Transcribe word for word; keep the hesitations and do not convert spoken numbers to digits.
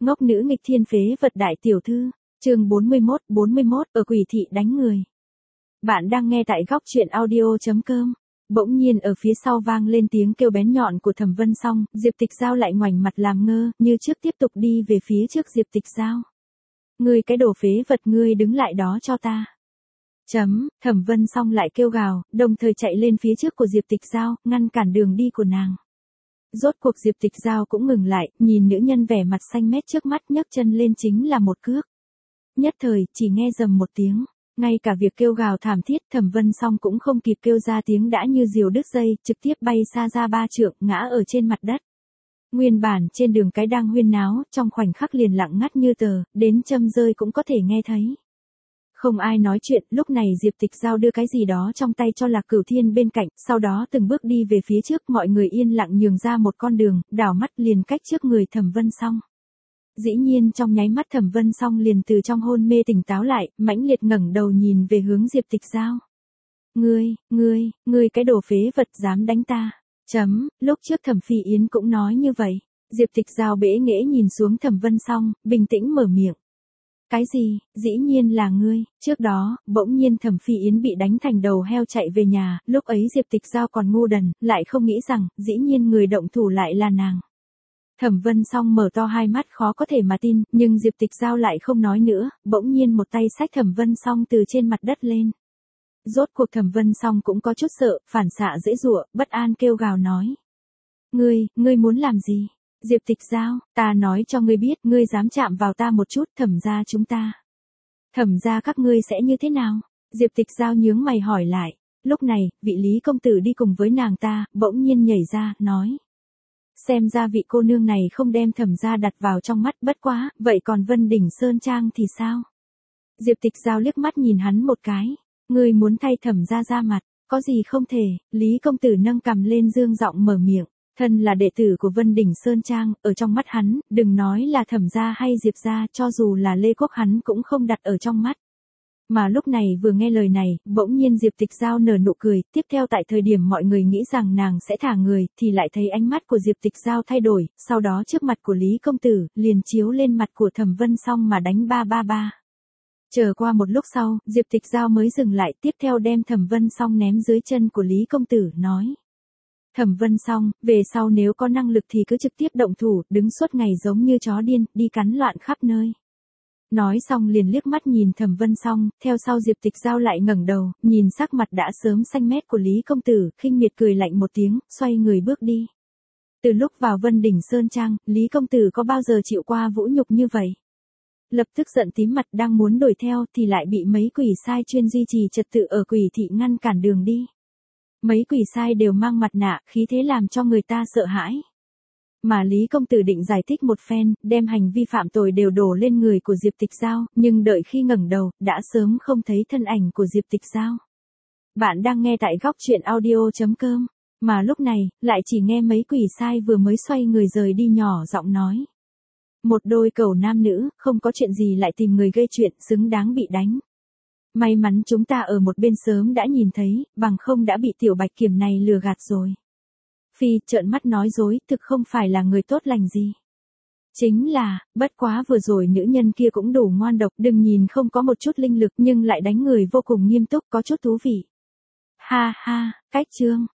Ngốc nữ nghịch thiên phế vật đại tiểu thư, chương bốn mươi mốt, bốn mươi mốt, ở quỷ thị đánh người. Bạn đang nghe tại góc truyện audio.com. Bỗng nhiên ở phía sau vang lên tiếng kêu bén nhọn của Thẩm Vân Song, Diệp Tịch Giao lại ngoảnh mặt làm ngơ, như trước tiếp tục đi về phía trước Diệp Tịch Giao. Ngươi cái đồ phế vật, ngươi đứng lại đó cho ta. Chấm, Thẩm Vân Song lại kêu gào, đồng thời chạy lên phía trước của Diệp Tịch Giao, ngăn cản đường đi của nàng. Rốt cuộc Diệp Tịch Giao cũng ngừng lại, nhìn nữ nhân vẻ mặt xanh mét trước mắt, nhấc chân lên chính là một cước. Nhất thời, chỉ nghe rầm một tiếng, ngay cả việc kêu gào thảm thiết Thẩm Vân Song cũng không kịp kêu ra tiếng đã như diều đứt dây, trực tiếp bay xa ra ba trượng, ngã ở trên mặt đất. Nguyên bản trên đường cái đang huyên náo, trong khoảnh khắc liền lặng ngắt như tờ, đến châm rơi cũng có thể nghe thấy. Không ai nói chuyện, lúc này Diệp Tịch Giao đưa cái gì đó trong tay cho Lạc Cửu Thiên bên cạnh, sau đó từng bước đi về phía trước, mọi người yên lặng nhường ra một con đường, đảo mắt liền cách trước người Thẩm Vân Song. Dĩ nhiên trong nháy mắt Thẩm Vân Song liền từ trong hôn mê tỉnh táo lại, mãnh liệt ngẩng đầu nhìn về hướng Diệp Tịch Giao. Ngươi, ngươi, ngươi cái đồ phế vật dám đánh ta. Chấm, lúc trước Thẩm Phi Yến cũng nói như vậy. Diệp Tịch Giao bẽ nghễ nhìn xuống Thẩm Vân Song, bình tĩnh mở miệng. Cái gì, dĩ nhiên là ngươi, trước đó, bỗng nhiên Thẩm Phi Yến bị đánh thành đầu heo chạy về nhà, lúc ấy Diệp Tịch Giao còn ngu đần, lại không nghĩ rằng, dĩ nhiên người động thủ lại là nàng. Thẩm Vân Song mở to hai mắt khó có thể mà tin, nhưng Diệp Tịch Giao lại không nói nữa, bỗng nhiên một tay xách Thẩm Vân Song từ trên mặt đất lên. Rốt cuộc Thẩm Vân Song cũng có chút sợ, phản xạ dễ dụa, bất an kêu gào nói. Ngươi, ngươi muốn làm gì? Diệp Tịch Giao, ta nói cho ngươi biết, ngươi dám chạm vào ta một chút, Thẩm gia chúng ta. Thẩm gia các ngươi sẽ như thế nào? Diệp Tịch Giao nhướng mày hỏi lại. Lúc này, vị Lý công tử đi cùng với nàng ta, bỗng nhiên nhảy ra, nói. Xem ra vị cô nương này không đem Thẩm gia đặt vào trong mắt, bất quá, vậy còn Vân Đỉnh Sơn Trang thì sao? Diệp Tịch Giao liếc mắt nhìn hắn một cái. Ngươi muốn thay Thẩm gia ra mặt, có gì không thể? Lý công tử nâng cằm lên dương giọng mở miệng. Thân là đệ tử của Vân Đỉnh Sơn Trang, ở trong mắt hắn, đừng nói là Thẩm gia hay Diệp gia, cho dù là Lê Quốc hắn cũng không đặt ở trong mắt. Mà lúc này vừa nghe lời này, bỗng nhiên Diệp Tịch Giao nở nụ cười, tiếp theo tại thời điểm mọi người nghĩ rằng nàng sẽ thả người, thì lại thấy ánh mắt của Diệp Tịch Giao thay đổi, sau đó trước mặt của Lý công tử, liền chiếu lên mặt của Thẩm Vân Song mà đánh ba ba ba. Chờ qua một lúc sau, Diệp Tịch Giao mới dừng lại, tiếp theo đem Thẩm Vân Song ném dưới chân của Lý công tử, nói. Thẩm Vân Song, về sau nếu có năng lực thì cứ trực tiếp động thủ, đứng suốt ngày giống như chó điên, đi cắn loạn khắp nơi. Nói xong liền liếc mắt nhìn Thẩm Vân Song, theo sau Diệp Tịch Giao lại ngẩng đầu, nhìn sắc mặt đã sớm xanh mét của Lý công tử, khinh miệt cười lạnh một tiếng, xoay người bước đi. Từ lúc vào Vân Đỉnh Sơn Trang, Lý công tử có bao giờ chịu qua vũ nhục như vậy? Lập tức giận tím mặt đang muốn đuổi theo thì lại bị mấy quỷ sai chuyên duy trì trật tự ở quỷ thị ngăn cản đường đi. Mấy quỷ sai đều mang mặt nạ, khí thế làm cho người ta sợ hãi. Mà Lý công tử định giải thích một phen, đem hành vi phạm tội đều đổ lên người của Diệp Tịch Giao, nhưng đợi khi ngẩng đầu, đã sớm không thấy thân ảnh của Diệp Tịch Giao. Bạn đang nghe tại góc truyện audio.com, mà lúc này, lại chỉ nghe mấy quỷ sai vừa mới xoay người rời đi nhỏ giọng nói. Một đôi cẩu nam nữ, không có chuyện gì lại tìm người gây chuyện, xứng đáng bị đánh. May mắn chúng ta ở một bên sớm đã nhìn thấy, bằng không đã bị tiểu bạch kiểm này lừa gạt rồi. Phi trợn mắt nói dối, thực không phải là người tốt lành gì. Chính là, bất quá vừa rồi nữ nhân kia cũng đủ ngoan độc, đừng nhìn không có một chút linh lực nhưng lại đánh người vô cùng nghiêm túc, có chút thú vị. Ha ha, cách chương,